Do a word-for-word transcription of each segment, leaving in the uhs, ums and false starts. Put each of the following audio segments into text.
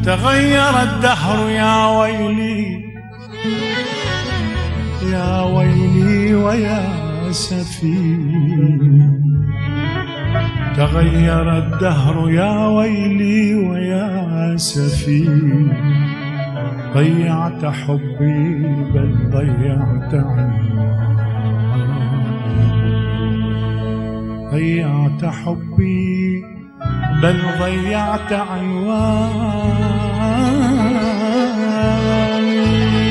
تغير الدهر يا ويلي يا ويلي ويا سفي، تغير الدهر يا ويلي ويا سفي، ضيعت حبي بل ضيعت عنواني، ضيعت حبي بل ضيعت عنواني.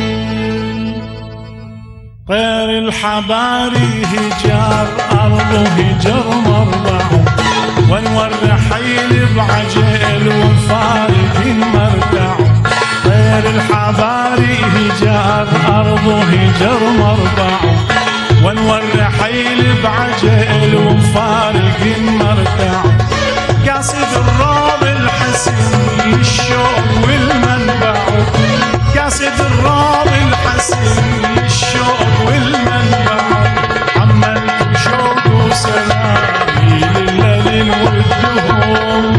طير الحباري هجار أرضه هجر مرضعه، وانور رحيل بعجل وفارق مرتعه. طير الحباري هجار أرضه هجر مرضعه، وانور رحيل بعجل وفارق مرتعه. قاصد الروض الحسين الشوق والمنبع، قاصد الروض الحسين الشوق والمنبع. حملت شوق وسلامي لليل والدهور،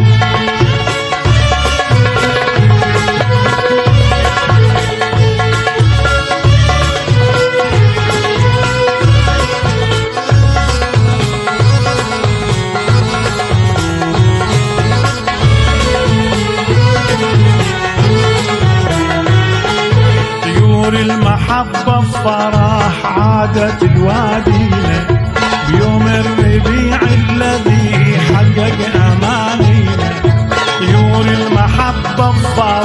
المحبة بفرح عادت الوادينا، بيوم الربيع الذي حقق أمانينا. طيور المحبة بفرح